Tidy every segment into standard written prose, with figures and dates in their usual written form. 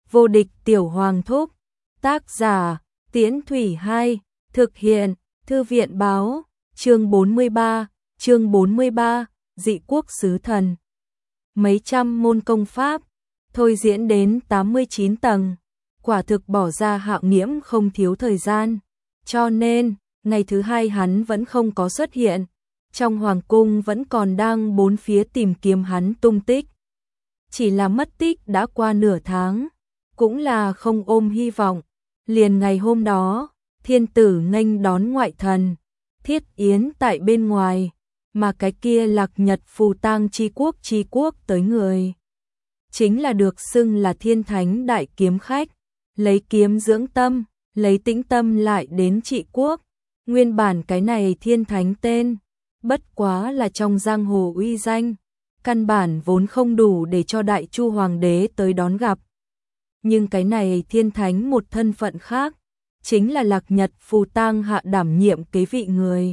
Vô địch tiểu hoàng thúc. Tác giả, Tiễn Thủy 2, thực hiện, Thư viện báo, chương 43, dị quốc sứ thần. Mấy trăm môn công pháp, thôi diễn đến 89 tầng, quả thực bỏ ra Hạo Nghiễm không thiếu thời gian, cho nên, ngày thứ hai hắn vẫn không có xuất hiện, trong hoàng cung vẫn còn đang bốn phía tìm kiếm hắn tung tích. Chỉ là mất tích đã qua nửa tháng, cũng là không ôm hy vọng, liền ngày hôm đó, thiên tử nghênh đón ngoại thần, thiết yến tại bên ngoài, mà cái kia Lạc Nhật phù tang chi quốc tới người. Chính là được xưng là thiên thánh đại kiếm khách, lấy kiếm dưỡng tâm, lấy tĩnh tâm lại đến trị quốc. Nguyên bản cái này thiên thánh tên, bất quá là trong giang hồ uy danh, căn bản vốn không đủ để cho Đại Chu hoàng đế tới đón gặp. Nhưng cái này thiên thánh một thân phận khác, chính là Lạc Nhật phù tang hạ đảm nhiệm kế vị người.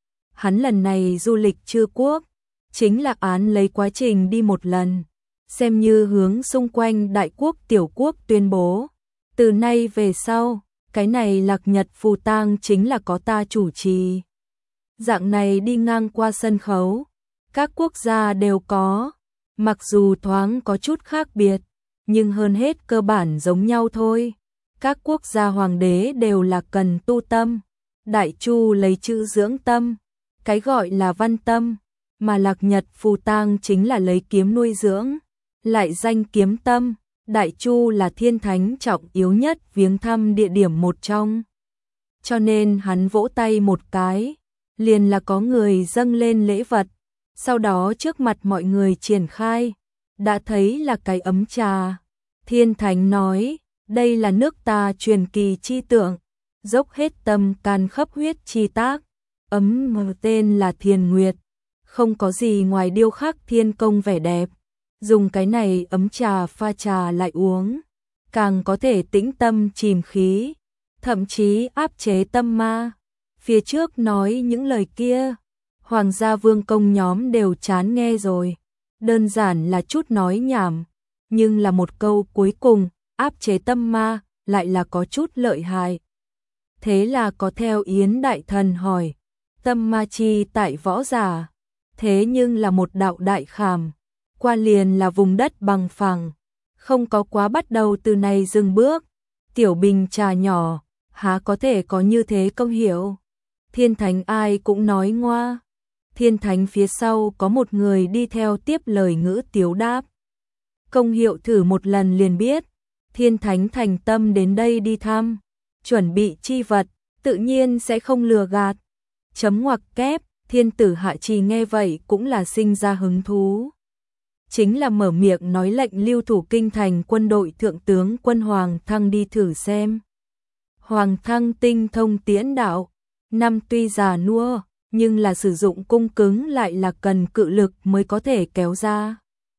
Hắn lần này du lịch Chư quốc, chính là án lấy quá trình đi một lần, xem như hướng xung quanh đại quốc tiểu quốc tuyên bố. Từ nay về sau, cái này Lạc Nhật phù tang chính là có ta chủ trì. Dạng này đi ngang qua sân khấu, các quốc gia đều có, mặc dù thoáng có chút khác biệt, nhưng hơn hết cơ bản giống nhau thôi. Các quốc gia hoàng đế đều là cần tu tâm, Đại Chu lấy chữ dưỡng tâm, cái gọi là văn tâm, mà Lạc Nhật phù tang chính là lấy kiếm nuôi dưỡng, lại danh kiếm tâm. Đại Chu là thiên thánh trọng yếu nhất viếng thăm địa điểm một trong. Cho nên hắn vỗ tay một cái, liền là có người dâng lên lễ vật, sau đó trước mặt mọi người triển khai, đã thấy là cái ấm trà. Thiên thánh nói, đây là nước ta truyền kỳ chi tượng, dốc hết tâm can khắp huyết chi tác, ấm tên là Thiền Nguyệt, không có gì ngoài điêu khắc thiên công vẻ đẹp. Dùng cái này ấm trà pha trà lại uống, càng có thể tĩnh tâm chìm khí, thậm chí áp chế tâm ma. Phía trước nói những lời kia, hoàng gia vương công nhóm đều chán nghe rồi, đơn giản là chút nói nhảm, nhưng là một câu cuối cùng, áp chế tâm ma, lại là có chút lợi hại. Thế là có theo Yến đại thần hỏi, tâm ma chi tại võ giả, thế nhưng là một đạo đại khảm. Qua liền là vùng đất bằng phẳng, không có quá bắt đầu từ này dừng bước, tiểu bình trà nhỏ, há có thể có như thế công hiệu. Thiên thánh ai cũng nói ngoa, thiên thánh phía sau có một người đi theo tiếp lời ngữ tiếu đáp. Công hiệu thử một lần liền biết, thiên thánh thành tâm đến đây đi thăm, chuẩn bị chi vật, tự nhiên sẽ không lừa gạt. Chấm ngoặc kép, thiên tử Hạ Trì nghe vậy cũng là sinh ra hứng thú. Chính là mở miệng nói lệnh lưu thủ kinh thành quân đội thượng tướng quân Hoàng Thăng đi thử xem. Hoàng Thăng tinh thông tiễn đạo, năm tuy già nua, nhưng là sử dụng cung cứng lại là cần cự lực mới có thể kéo ra.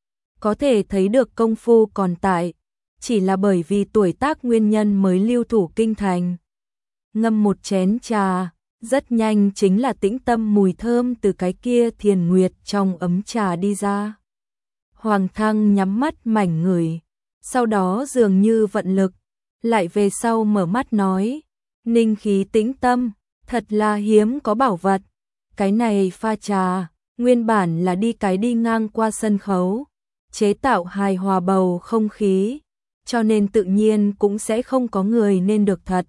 Có thể thấy được công phu còn tại, chỉ là bởi vì tuổi tác nguyên nhân mới lưu thủ kinh thành. Ngâm một chén trà, rất nhanh chính là tĩnh tâm mùi thơm từ cái kia Thiền Nguyệt trong ấm trà đi ra. Hoàng Thăng nhắm mắt mảnh ngửi, sau đó dường như vận lực, lại về sau mở mắt nói, ninh khí tĩnh tâm, thật là hiếm có bảo vật. Cái này pha trà, nguyên bản là đi ngang qua sân khấu, chế tạo hài hòa bầu không khí, cho nên tự nhiên cũng sẽ không có người nên được thật.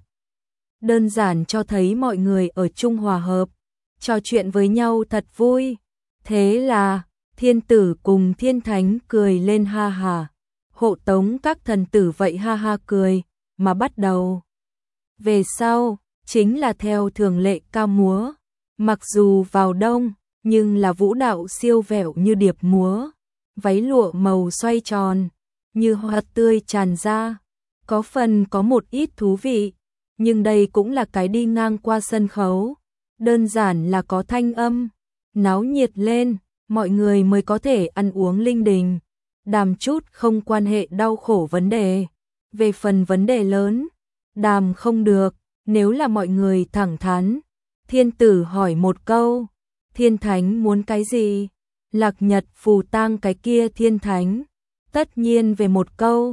Đơn giản cho thấy mọi người ở chung hòa hợp, trò chuyện với nhau thật vui. Thế là thiên tử cùng thiên thánh cười lên ha ha, hộ tống các thần tử vậy ha ha cười, mà bắt đầu. Về sau, chính là theo thường lệ ca múa, mặc dù vào đông, nhưng là vũ đạo siêu vẹo như điệp múa, váy lụa màu xoay tròn, như hoa tươi tràn ra, có phần có một ít thú vị, nhưng đây cũng là cái đi ngang qua sân khấu, đơn giản là có thanh âm, náo nhiệt lên. Mọi người mới có thể ăn uống linh đình, đàm chút không quan hệ đau khổ vấn đề. Về phần vấn đề lớn, đàm không được, nếu là mọi người thẳng thắn. Thiên tử hỏi một câu, thiên thánh muốn cái gì? Lạc Nhật phù tang cái kia thiên thánh, tất nhiên về một câu,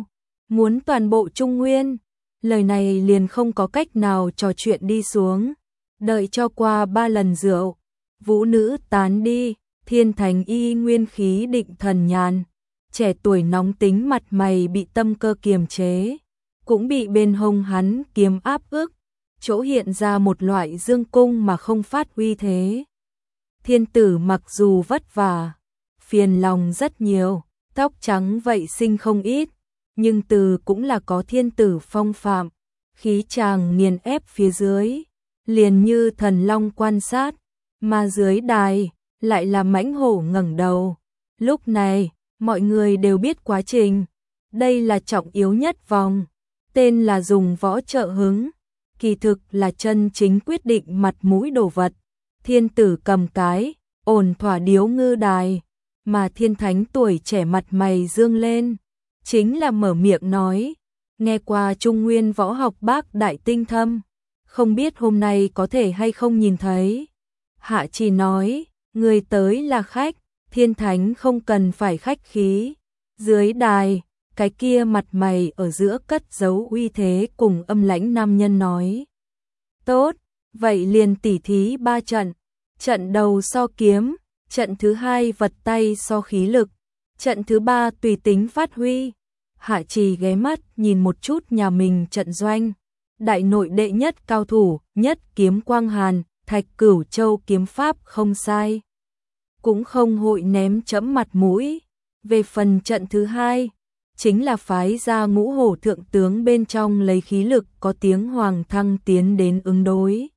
muốn toàn bộ Trung Nguyên. Lời này liền không có cách nào trò chuyện đi xuống. Đợi cho qua 3 lần rượu, vũ nữ tán đi, Thiên Thánh y nguyên khí định thần nhàn. Trẻ tuổi nóng tính mặt mày bị tâm cơ kiềm chế, cũng bị bên hông hắn kiếm áp ức, chỗ hiện ra một loại dương cung mà không phát uy thế. Thiên tử mặc dù vất vả, phiền lòng rất nhiều, tóc trắng vậy sinh không ít, nhưng từ cũng là có thiên tử phong phạm, khí chàng nghiền ép phía dưới, liền như thần long quan sát, mà dưới đài lại là mãnh hổ ngẩng đầu. Lúc này, mọi người đều biết quá trình, đây là trọng yếu nhất vòng, tên là dùng võ trợ hứng, kỳ thực là chân chính quyết định mặt mũi đồ vật. Thiên tử cầm cái, ổn thỏa điếu ngư đài, mà thiên thánh tuổi trẻ mặt mày dương lên, chính là mở miệng nói, nghe qua Trung Nguyên võ học bác đại tinh thâm, không biết hôm nay có thể hay không nhìn thấy. Hạ Trì nói, người tới là khách, thiên thánh không cần phải khách khí. Dưới đài, cái kia mặt mày ở giữa cất giấu uy thế cùng âm lãnh nam nhân nói. Tốt, vậy liền tỉ thí 3 trận. Trận đầu so kiếm, trận thứ 2 vật tay so khí lực, trận thứ 3 tùy tính phát huy. Hạ Trì ghé mắt nhìn một chút nhà mình trận doanh. Đại nội đệ nhất cao thủ, nhất kiếm Quang Hàn, Thạch Cửu Châu kiếm pháp không sai. Cũng không hội ném chẫm mặt mũi. Về phần trận thứ 2, chính là phái ra Ngũ Hổ thượng tướng bên trong lấy khí lực có tiếng Hoàng Thăng tiến đến ứng đối.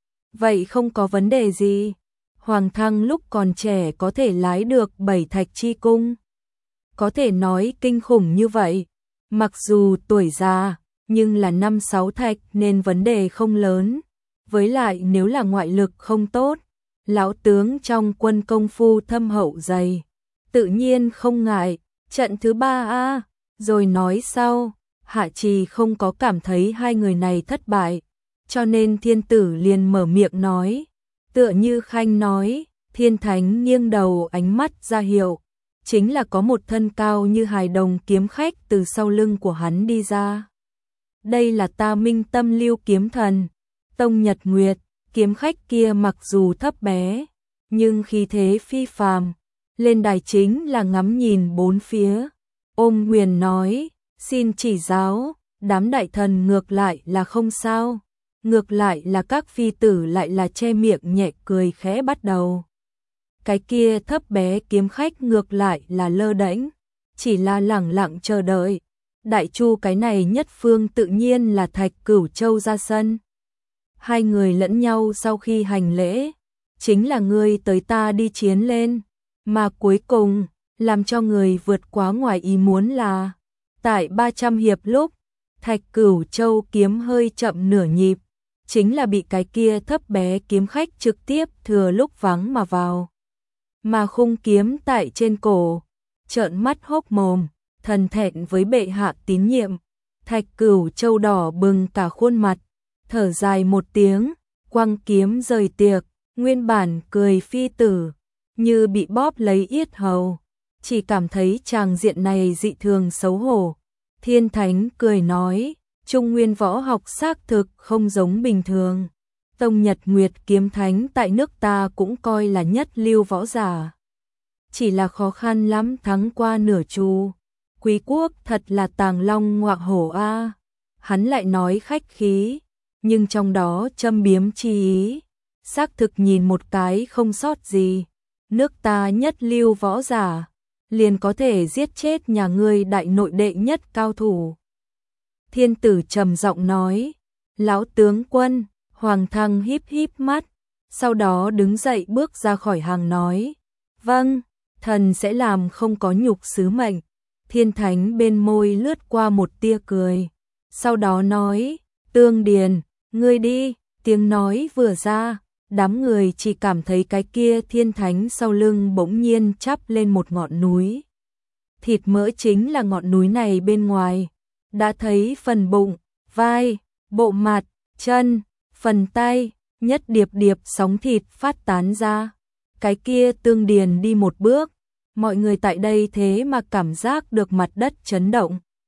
Vậy không có vấn đề gì. Hoàng Thăng lúc còn trẻ có thể lái được 7 thạch chi cung. Có thể nói kinh khủng như vậy. Mặc dù tuổi già, nhưng là 5-6 thạch nên vấn đề không lớn. Với lại nếu là ngoại lực không tốt, lão tướng trong quân công phu thâm hậu dày, tự nhiên không ngại. Trận thứ 3 rồi nói sau. Hạ Trì không có cảm thấy hai người này thất bại, cho nên thiên tử liền mở miệng nói. Tựa như Khanh nói, thiên thánh nghiêng đầu ánh mắt ra hiệu, chính là có một thân cao như hài đồng kiếm khách từ sau lưng của hắn đi ra. Đây là ta Minh Tâm Lưu kiếm thần, Tông Nhật Nguyệt. Kiếm khách kia mặc dù thấp bé, nhưng khí thế phi phàm, lên đài chính là ngắm nhìn bốn phía. Ôm quyền nói, xin chỉ giáo. Đám đại thần ngược lại là không sao, ngược lại là các phi tử lại là che miệng nhẹ cười khẽ bắt đầu. Cái kia thấp bé kiếm khách ngược lại là lơ đễnh, chỉ là lẳng lặng chờ đợi. Đại Chu cái này nhất phương tự nhiên là Thạch Cửu Châu ra sân. Hai người lẫn nhau sau khi hành lễ, chính là ngươi tới ta đi chiến lên, mà cuối cùng làm cho người vượt quá ngoài ý muốn là tại 300 hiệp lúc, Thạch Cửu Châu kiếm hơi chậm nửa nhịp, chính là bị cái kia thấp bé kiếm khách trực tiếp thừa lúc vắng mà vào. Mà khung kiếm tại trên cổ, trợn mắt hốc mồm, thần thẹn với bệ hạ tín nhiệm. Thạch Cửu Châu đỏ bừng cả khuôn mặt, thở dài một tiếng, quăng kiếm rời tiệc, nguyên bản cười phi tử, như bị bóp lấy yết hầu, chỉ cảm thấy tràng diện này dị thường xấu hổ. Thiên Thánh cười nói, Trung Nguyên võ học xác thực không giống bình thường. Tông Nhật Nguyệt kiếm thánh tại nước ta cũng coi là nhất lưu võ giả. Chỉ là khó khăn lắm thắng qua nửa Chu. Quý quốc thật là tàng long ngọa hổ a. Hắn lại nói khách khí, nhưng trong đó châm biếm chi ý, xác thực nhìn một cái không sót gì. Nước ta nhất lưu võ giả, liền có thể giết chết nhà ngươi đại nội đệ nhất cao thủ. Thiên tử trầm giọng nói, lão tướng quân. Hoàng Thăng híp híp mắt, sau đó đứng dậy bước ra khỏi hàng nói, vâng, thần sẽ làm không có nhục sứ mệnh. Thiên Thánh bên môi lướt qua một tia cười, sau đó nói, Tương Điền, ngươi đi. Tiếng nói vừa ra, đám người chỉ cảm thấy cái kia Thiên Thánh sau lưng bỗng nhiên chắp lên một ngọn núi. Thịt mỡ chính là ngọn núi này bên ngoài, đã thấy phần bụng, vai, bộ mặt, chân, phần tay, nhất điệp điệp sóng thịt phát tán ra. Cái kia Tương Điền đi một bước, mọi người tại đây thế mà cảm giác được mặt đất chấn động.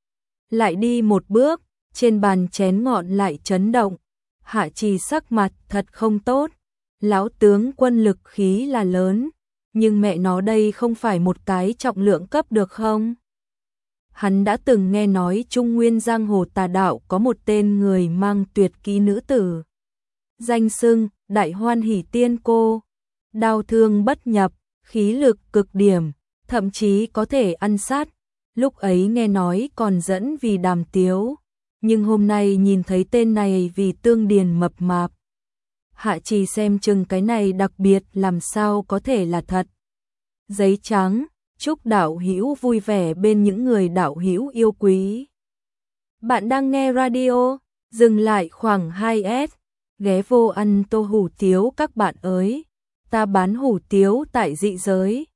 Lại đi một bước, trên bàn chén ngọn lại chấn động. Hạ Trì sắc mặt thật không tốt. Lão tướng quân lực khí là lớn, nhưng mẹ nó đây không phải một cái trọng lượng cấp được không? Hắn đã từng nghe nói Trung Nguyên giang hồ tà đạo có một tên người mang tuyệt kỹ nữ tử. Danh xưng, Đại Hoan Hỷ Tiên Cô, đao thương bất nhập, khí lực cực điểm, thậm chí có thể ăn sát. Lúc ấy nghe nói còn dẫn vì đàm tiếu, nhưng hôm nay nhìn thấy tên này vì tương điền mập mạp. Hạ Trì xem chừng cái này đặc biệt làm sao có thể là thật. Giấy trắng, chúc đạo hữu vui vẻ bên những người đạo hữu yêu quý. Bạn đang nghe radio, dừng lại khoảng 2S, ghé vô ăn tô hủ tiếu các bạn ơi. Ta bán hủ tiếu tại dị giới.